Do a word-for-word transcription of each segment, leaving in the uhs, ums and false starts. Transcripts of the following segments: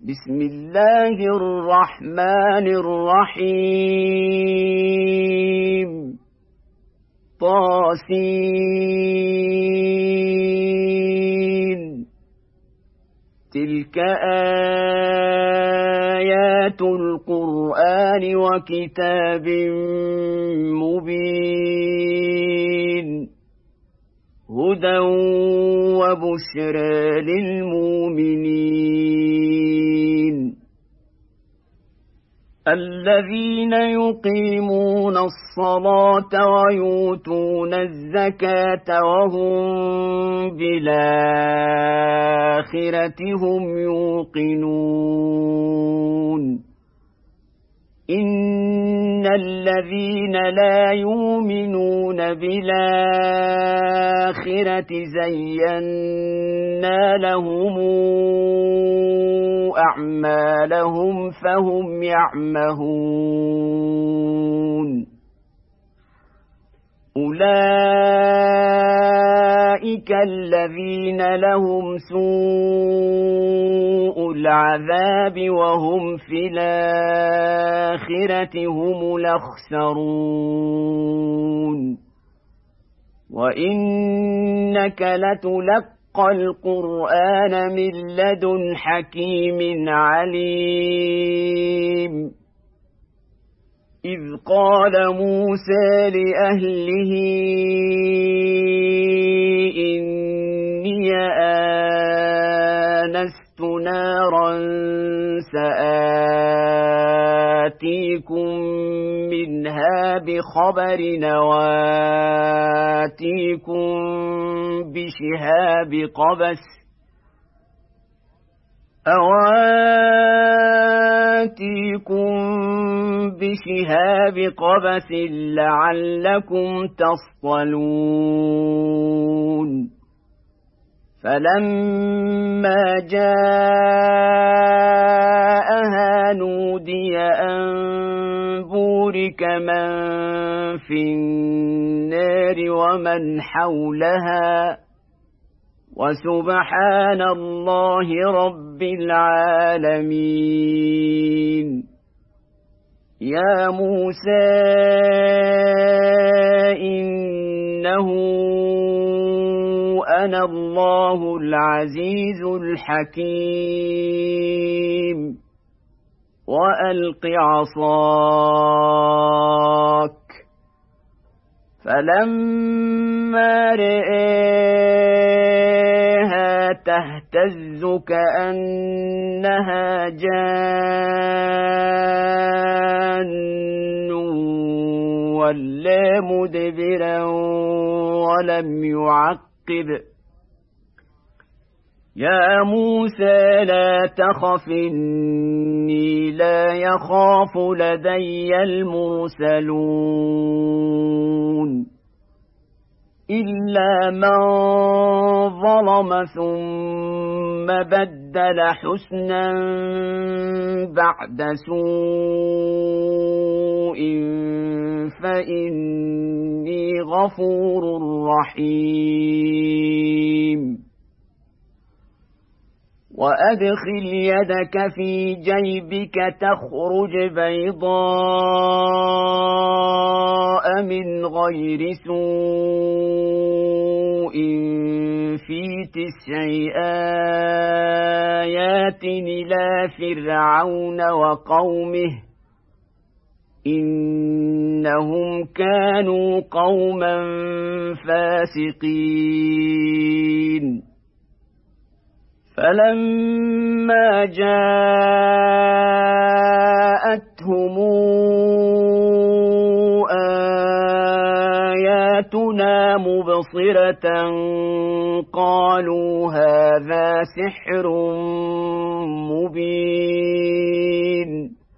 بسم الله الرحمن الرحيم طاسين تلك آيات القرآن وكتاب مبين هدى وبشرى للمؤمنين الذين يقيمون الصلاة ويؤتون الزكاة وهم بالآخرة هم يوقنون إن الذين لا يؤمنون بالآخرة زينا لهم أعمالهم فهم يعمهون أولئك الذين لهم سوء العذاب وهم في الآخرة هم الأخسرون وإنك لتلقى القرآن من لدن حكيم عليم إذ قال موسى لأهله إني آنست نارا سآتيكم منها بخبر وآتيكم بشهاب قبس أواتيكم بشهاب قبس لعلكم تصطلون فلما جاءها نودي أن بورك من في النار ومن حولها وسبحان الله رب العالمين يا موسى إنه أنا الله العزيز الحكيم وألق عصاك فلما رآها تهتز كأنها جان ولا مدبرا ولم يعقب يا موسى لا تخف إني لا يخاف لدي المرسلون إلا من ظلم ثم بدل حسنا بعد سوء فإني غفور رحيم وأدخل يدك في جيبك تخرج بيضاء من غير سوء في تسع آيات إلى فرعون وقومه إنهم كانوا قوما فاسقين فلما جاءتهم آياتنا مبصرة قالوا هذا سحر مبين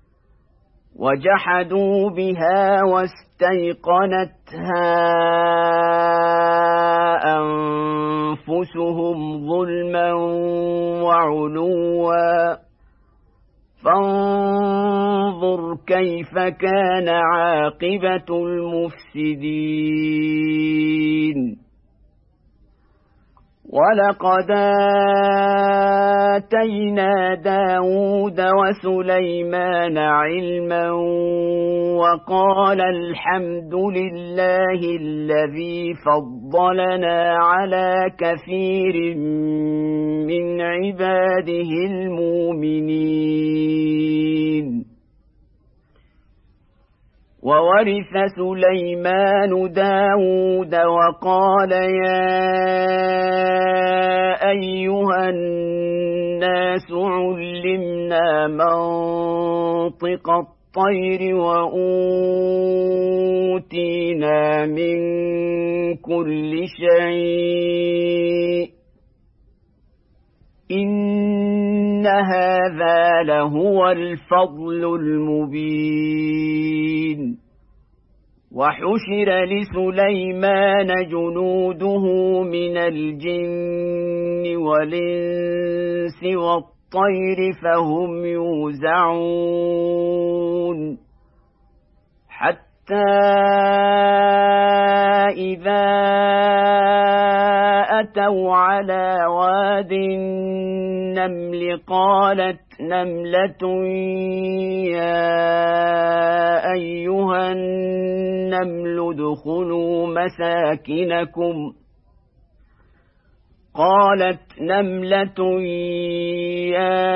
وجحدوا بها واستيقنتها أنفسهم ظلما وعلوا فانظر كيف كان عاقبة المفسدين ولقد آتينا داود وسليمان علما وقال الحمد لله الذي فضلنا على كثير من عباده المؤمنين. وورث سليمان داود وقال يا أيها الناس علمنا منطق الطير وأوتينا من كل شيء إن هذا لهو الفضل المبين. وحشر لسليمان جنوده من الجن والإنس والطير فهم يوزعون حتى إذا أتوا على واد النمل قالت نملة يا أيها النمل ادخلوا مساكنكم قالت نملة يا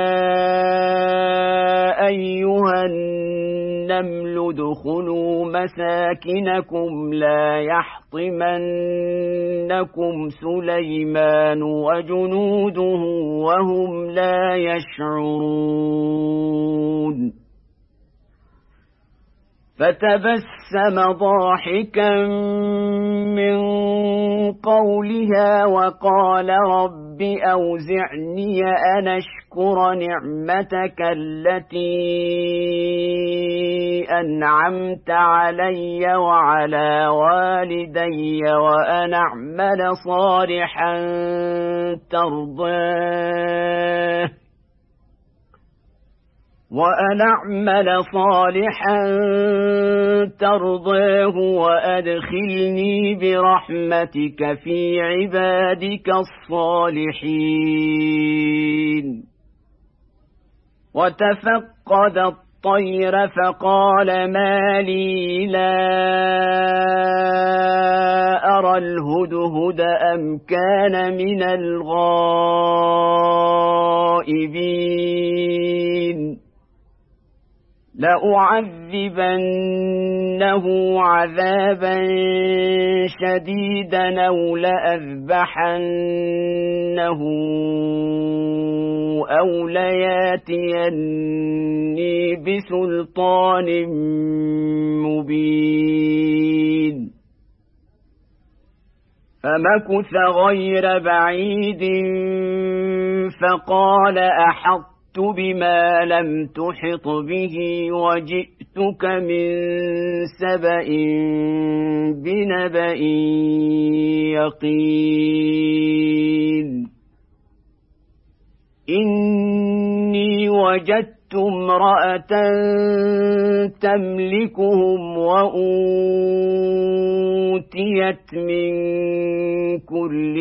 أيها النمل ادخلوا مساكنكم لا يحطمنكم سليمان وجنوده وهم لا يشعرون. فتبسم ضاحكا من قولها وقال رب أوزعني أن أشكر نعمتك التي أنعمت علي وعلى والدي وأن أعمل صالحا ترضاه وأن أعمل صالحا ترضاه وأدخلني برحمتك في عبادك الصالحين. وتفقد الطير فقال ما لي لا أرى الهدهد أم كان من الغائبين لأعذبنه عذابا شديدا أو لأذبحنه أو لياتيني بسلطان مبين. فمكث غير بعيد فقال أحط بما لم تحط به وجئتك من سبأ بنبأ يقين. إني وجدت امرأة تملكهم وأوتيت من كل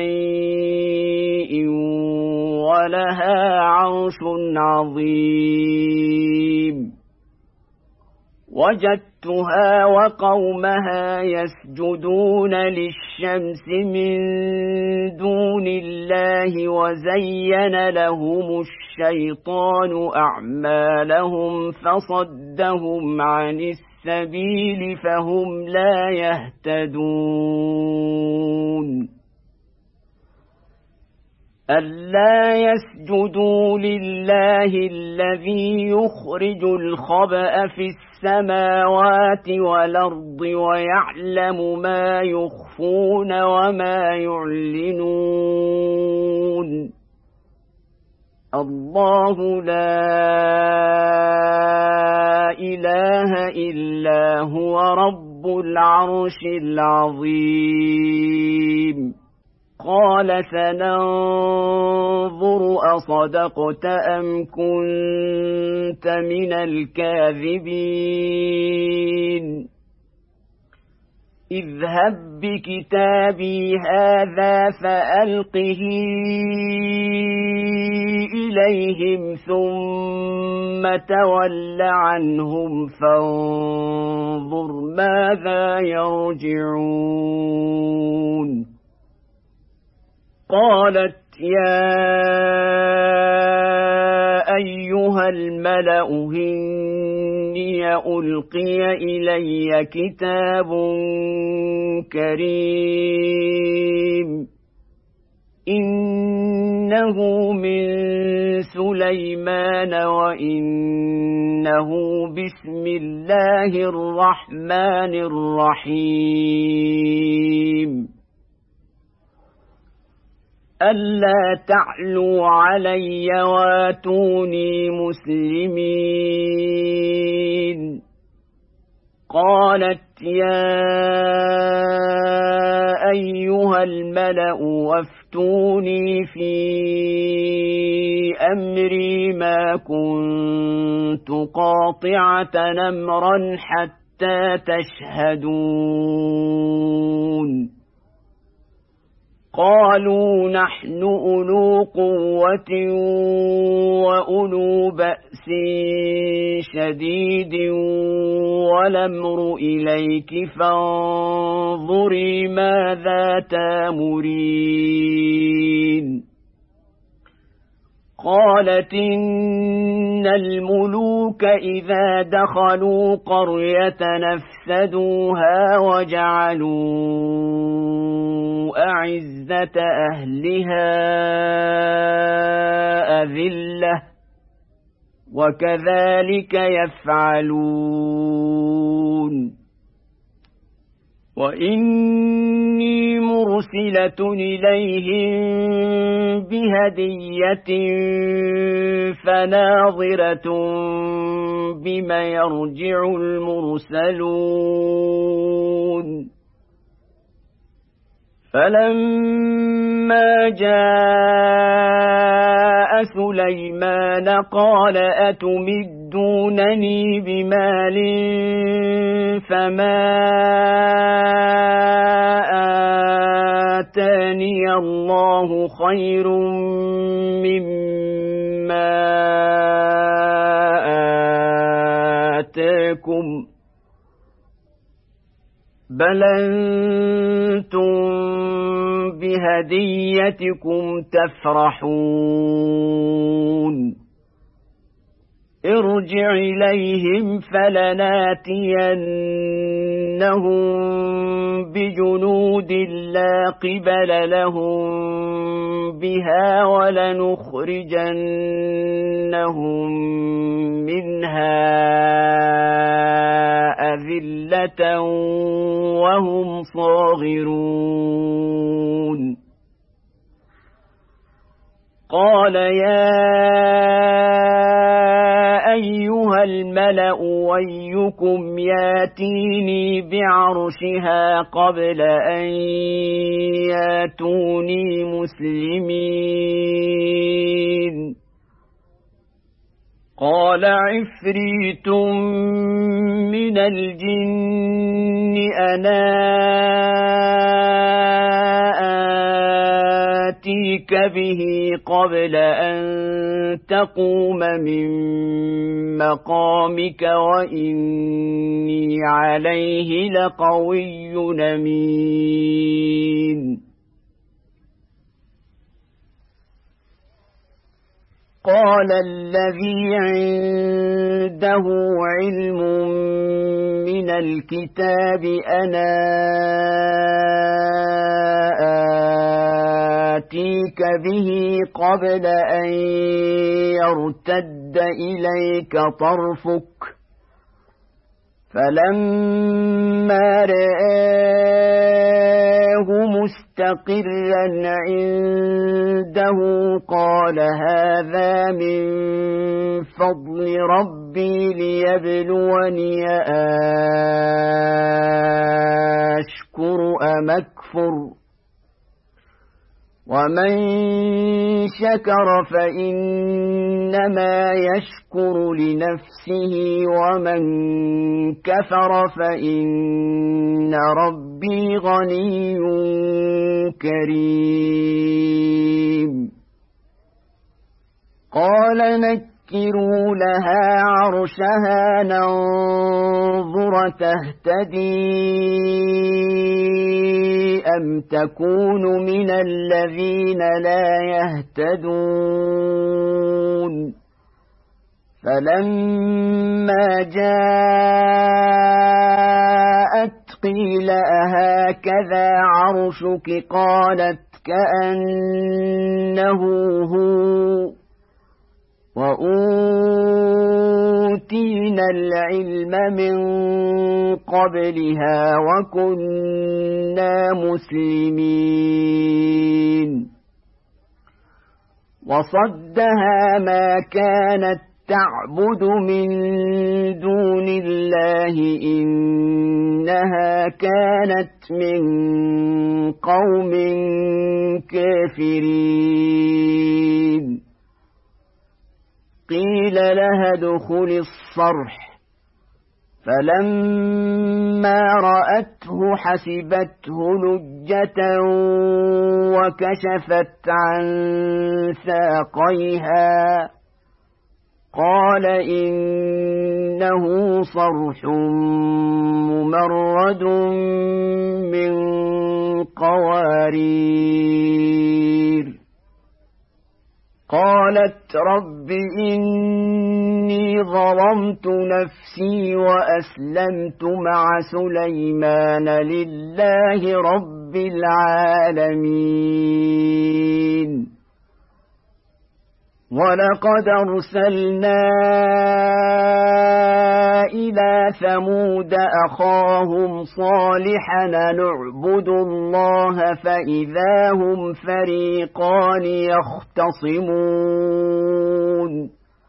شيء ولها عرش عظيم. وجدتها وقومها يسجدون للشمس من دون الله وزين لهم الشيطان أعمالهم فصدهم عن السبيل فهم لا يهتدون. ألا يسجدوا لله الذي يخرج الخبأ في السماوات والأرض ويعلم ما يخفون وما يعلنون. الله لا إله إلا هو رب العرش العظيم. قال سننظر أصدقت أم كنت من الكاذبين. اذهب بكتابي هذا فألقه إليهم ثم تول عنهم فانظر ماذا يرجعون. قالت يا أيها الملأ إني ألقي إلي كتاب كريم إنه من سليمان وإنه بسم الله الرحمن الرحيم ألا تعلوا علي واتوني مسلمين. قالت يا أيها الملأ وافتوني في أمري ما كنت قاطعة أمرا حتى تشهدون. قالوا نحن أولو قوة وأولو بأس شديد والأمر إليك فانظري ماذا تأمرين. قالت إن الملوك إذا دخلوا قرية نفسدوها وجعلوا أعزة أهلها أذلة وكذلك يفعلون. وإني مرسلة إليهم بهدية فناظرة بما يرجع المرسلون. فلما جاء سليمان قال أتمدونني بمال فما آتاني الله خير مما آتاكم بل أنتم بهديتكم تفرحون. ارجع إليهم فلناتينهم بجنود لا قبل لهم بها ولنخرجنهم منها أذلة وهم صاغرون. قال يا أيها الملأ أيكم ياتيني بعرشها قبل أن ياتوني مسلمين. قال عفريت من الجن أنا آتيك به قبل أن تقوم من مقامك وإني عليه لقوي أمين. قال الذي عنده علم من الكتاب أنا آتيك به قبل أن يرتد إليك طرفك فلما رآه مستقرا عنده قال هذا من فضل ربي ليبلوني أشكر أم أكفر ومن شكر فإنما يشكر لنفسه ومن كفر فإن ربي غني كريم قال نكروا لها عرشها ننظر تهتدي أم تكون من الذين لا يهتدون فلما جاءت قيل أهكذا عرشك قالت كأنه هو وأوتينا العلم من قبلها وكنا مسلمين وصدها ما كانت تعبد من دون الله إنها كانت من قوم كافرين قيل لها ادخل الصرح فلما رأته حسبته لجة وكشفت عن ساقيها قال إنه صرح ممرد من قوارير قالت رب إني ظلمت نفسي وأسلمت مع سليمان لله رب العالمين ولقد أرسلنا إلى ثمود أخاهم صالحا نعبد الله فإذا هم فريقان يختصمون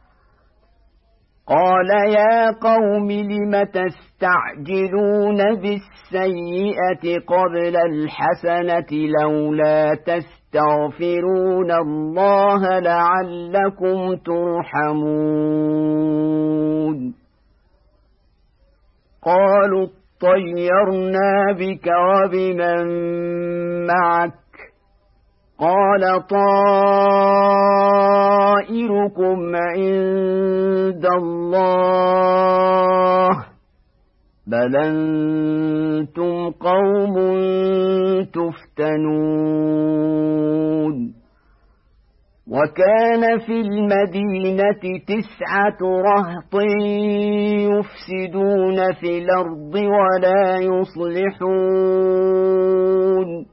قال يا قوم لم تستعجلون بالسيئة قبل الحسنة لولا تستغفرون الله لعلكم ترحمون قالوا اطيرنا بك وبمن معك قال طائركم عند الله بل أنتم قوم تفتنون وكان في المدينة تسعة رهط يفسدون في الأرض ولا يصلحون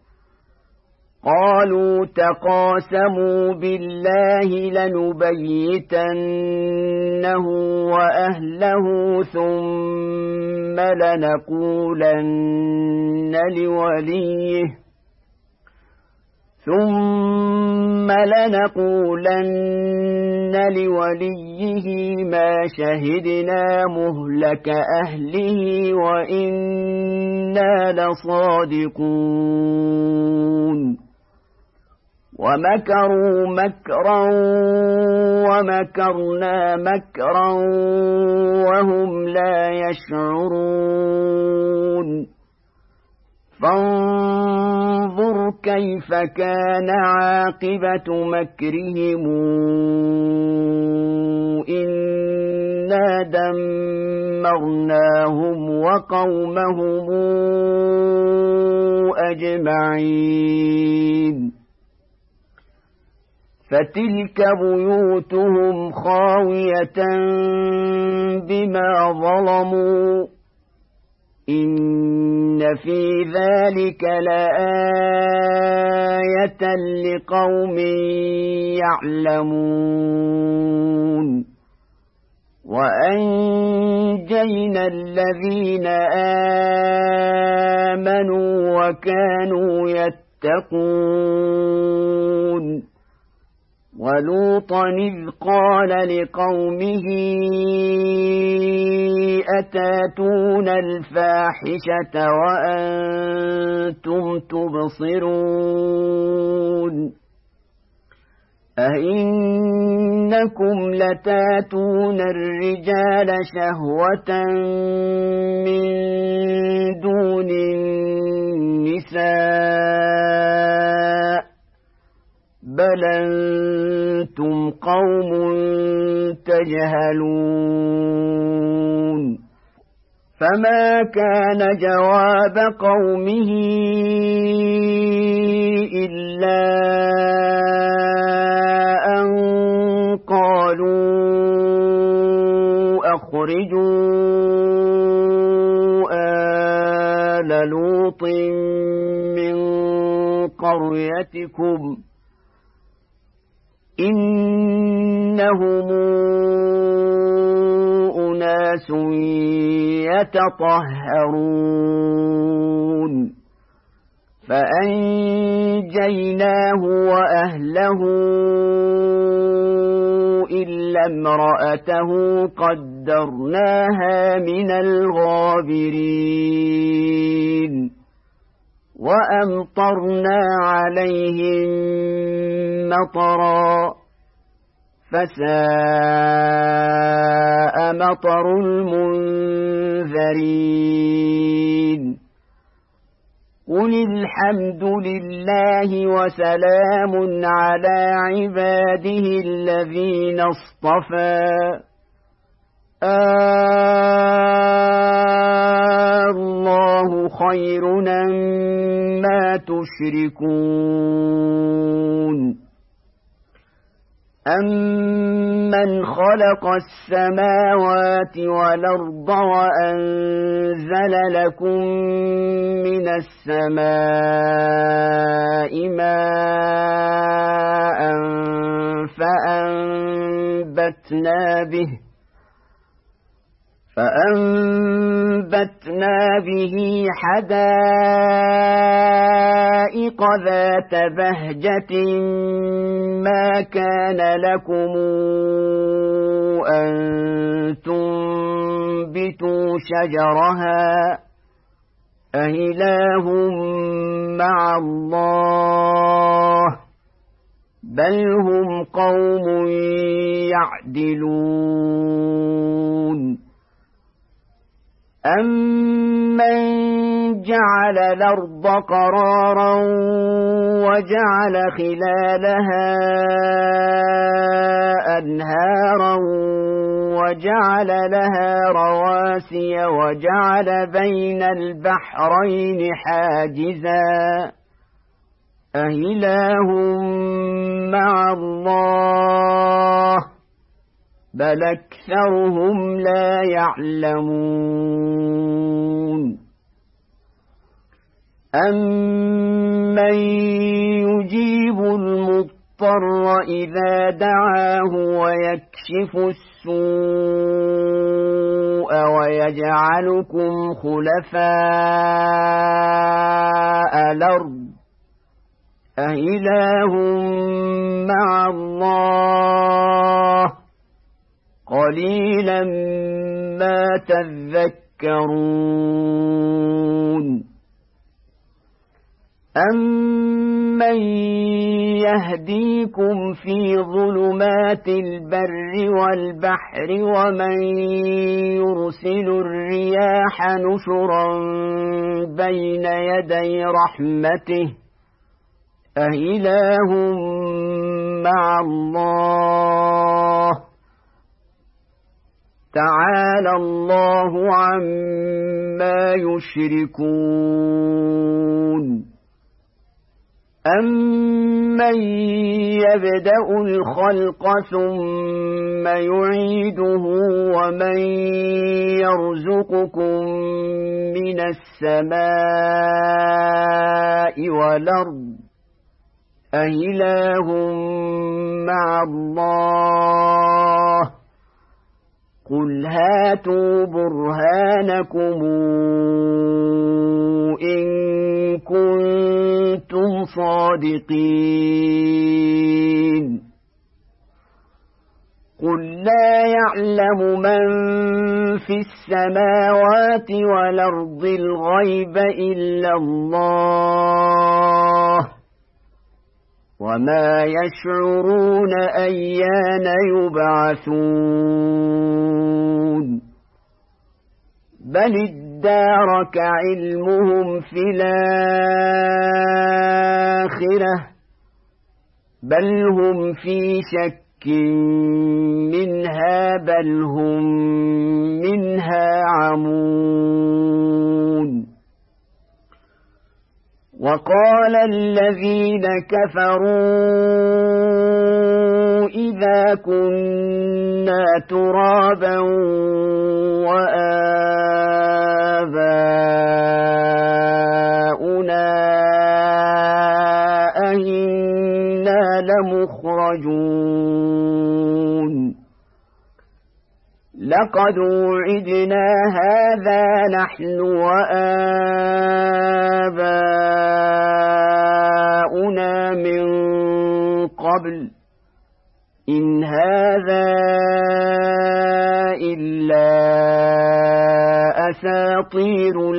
قالوا تقاسموا بالله لنبيتنه وأهله ثم لنقولن لوليه ثم لنقولن لوليه ما شهدنا مهلك أهله وإنا لصادقون ومكروا مكرا ومكرنا مكرا وهم لا يشعرون فانظر كيف كان عاقبة مكرهم إنا دمرناهم وقومهم أجمعين فتلك بيوتهم خاوية بما ظلموا إن في ذلك لآية لقوم يعلمون وأنجينا الذين آمنوا وكانوا يتقون ولوطا إذ قال لقومه أتاتون الفاحشة وأنتم تبصرون أئنكم لتاتون الرجال شهوة من دون النساء بل أنتم قوم تجهلون فما كان جواب قومه إلا أن قالوا أخرجوا آل لوط من قريتكم إنهم أناس يتطهرون فأنجيناه وأهله إلا امرأته قدرناها من الغابرين وأمطرنا عليهم مطرا فساء مطر المنذرين قل الحمد لله وسلام على عباده الذين اصطفى الله خير مما تشركون أَمَّنْ خَلَقَ السَّمَاوَاتِ وَالْأَرْضَ وَأَنزَلَ لَكُم مِّنَ السَّمَاءِ مَاءً فَأَنبَتْنَا بِهِ فَأَنبَتْنَا بِهِ حَدَائِقَ ذَاتَ بَهْجَةٍ مَا كَانَ لَكُمْ أَن تُنبِتُوا شَجَرَهَا أَإِلَٰهٌ مَّعَ اللَّهِ بَلْ هُمْ قَوْمٌ يَعْدِلُونَ أَمَّنْ جَعَلَ الْأَرْضَ قَرَارًا وَجَعَلَ خِلَالَهَا أَنْهَارًا وَجَعَلَ لَهَا رَوَاسِيَ وَجَعَلَ بَيْنَ الْبَحْرَيْنِ حَاجِزًا أَإِلَٰهٌ مَّعَ اللَّهِ بل أكثرهم لا يعلمون أمن يجيب المضطر إذا دعاه ويكشف السوء ويجعلكم خلفاء الأرض أإله مع الله قليلا ما تذكرون أمن يهديكم في ظلمات البر والبحر ومن يرسل الرياح نشرا بين يدي رحمته أإله مع الله تعالى الله عما يشركون أمن يبدأ الخلق ثم يعيده ومن يرزقكم من السماء والأرض أإله مع الله قل هاتوا برهانكم إن كنتم صادقين قل لا يعلم من في السماوات والأرض الغيب إلا الله وما يشعرون أيان يبعثون بل ادارك علمهم في الآخرة بل هم في شك منها بل هم منها عمون وقال الذين كفروا إذا كنا ترابا وآباؤنا أئنا لمخرجون لقد وعدنا هذا نحن وآباؤنا من قبل إن هذا إلا أساطير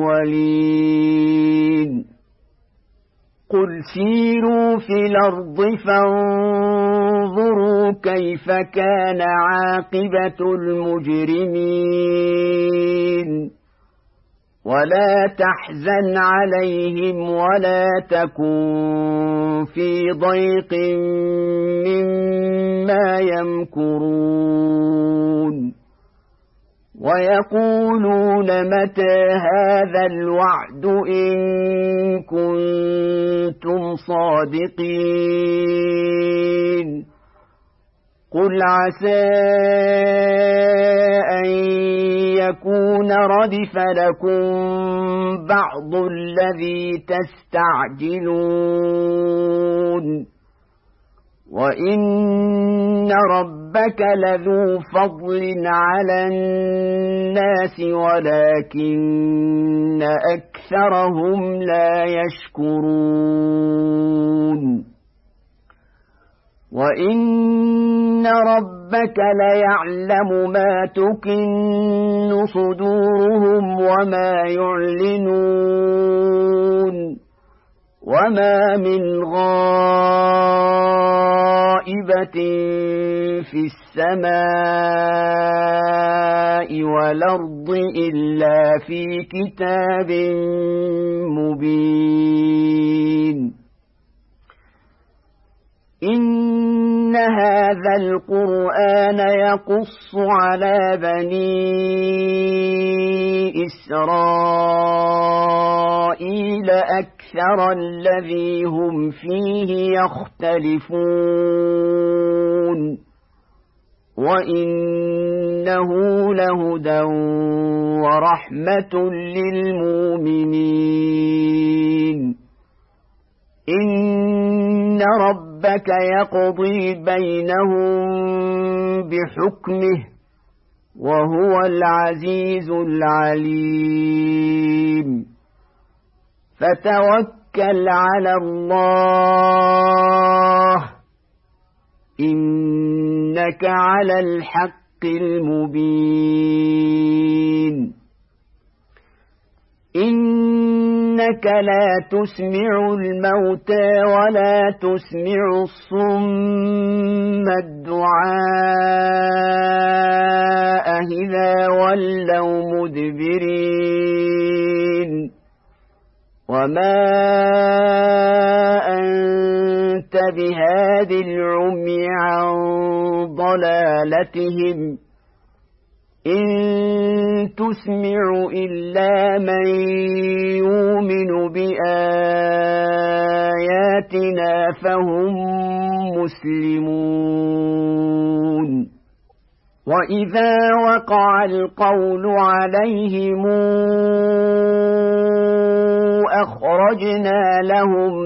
الأولين قل سيروا في الأرض فانظروا كيف كان عاقبة المجرمين ولا تحزن عليهم ولا تكن في ضيق مما يمكرون ويقولون متى هذا الوعد إن كنتم صادقين قل عسى أن يكون ردف لكم بعض الذي تستعجلون وإن ربك لذو فضل على الناس ولكن أكثرهم لا يشكرون وإن ربك ليعلم ما تكن صدورهم وما يعلنون وما من غائبة في السماء والأرض إلا في كتاب مبين إن هذا القرآن يقص على بني إسرائيل أكثر الذي هم فيه يختلفون وإنه لهدى ورحمة للمؤمنين إن ربك يقضي بينهم بحكمه وهو العزيز العليم فتوكل على الله إنك على الحق المبين إنك لا تسمع الموتى ولا تسمع الصم الدعاء إذا ولوا مدبرين وما أنت بهاد العمي عن ضلالتهم إن تسمع إلا من يؤمن بآياتنا فهم مسلمون وإذا وقع القول عليهم أخرجنا لهم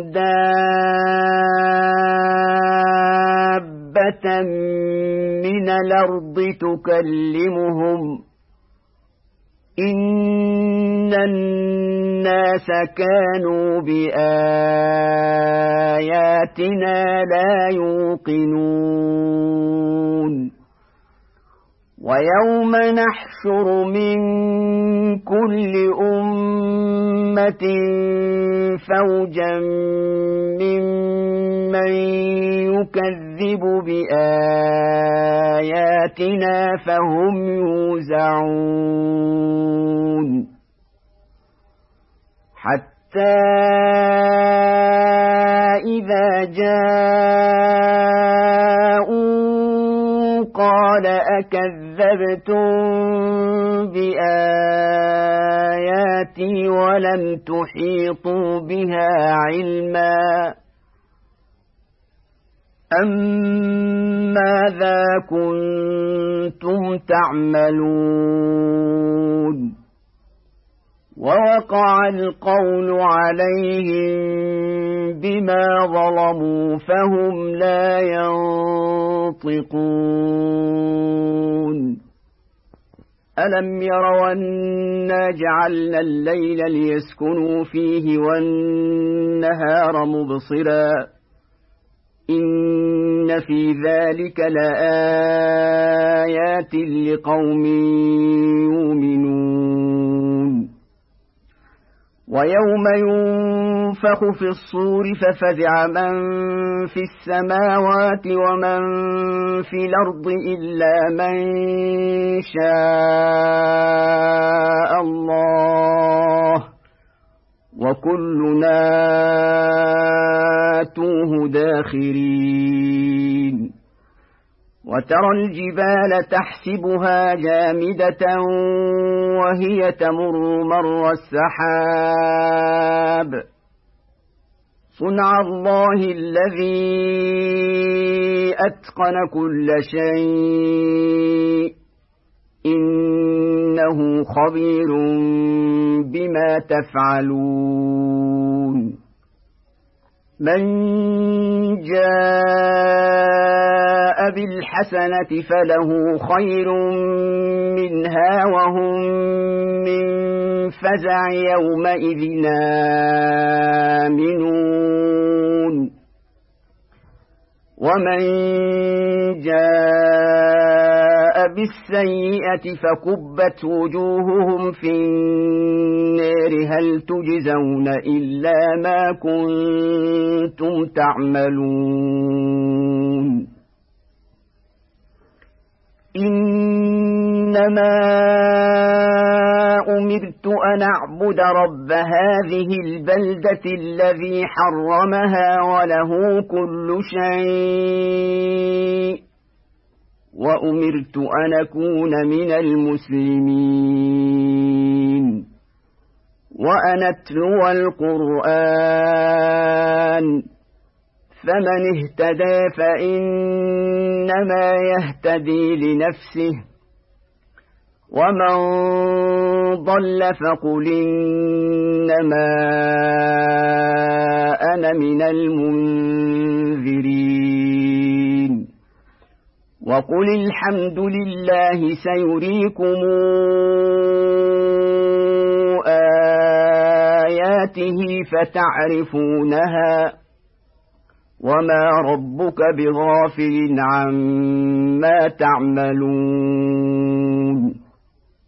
دابة من الأرض تكلمهم إن الناس كانوا بآياتنا لا يوقنون ويوم نحشر من كل أمة فوجا ممن يكذب بآياتنا فهم يوزعون حتى إذا جاءوا قال أكذبتم بآياتي ولم تحيطوا بها علما أم ماذا كنتم تعملون ووقع القول عليهم بما ظلموا فهم لا ينطقون ألم يروا أنا جعلنا الليل ليسكنوا فيه والنهار مبصرا إن في ذلك لآيات لقوم يؤمنون ويوم ينفخ في الصور ففزع من في السماوات ومن في الأرض إلا من شاء الله وكلنا آتوه داخرين وترى الجبال تحسبها جامدة وهي تمر مر السحاب صنع الله الذي أتقن كل شيء إنه خبير بما تفعلون من جاء بالحسنة فله خير منها وهم من فزع يومئذ آمنون ومن جاء بالسيئة فكبت وجوههم في النار هل تجزون إلا ما كنتم تعملون إنما أمرت أن أعبد رب هذه البلدة الذي حرمها وله كل شيء وأمرت أن أكون من المسلمين وأن أتلو القرآن فمن اهتدى فإنما يهتدي لنفسه ومن ضل فقل إنما أنا من المنذرين وقل الحمد لله سيريكم آياته فتعرفونها وما ربك بغافل عما تعملون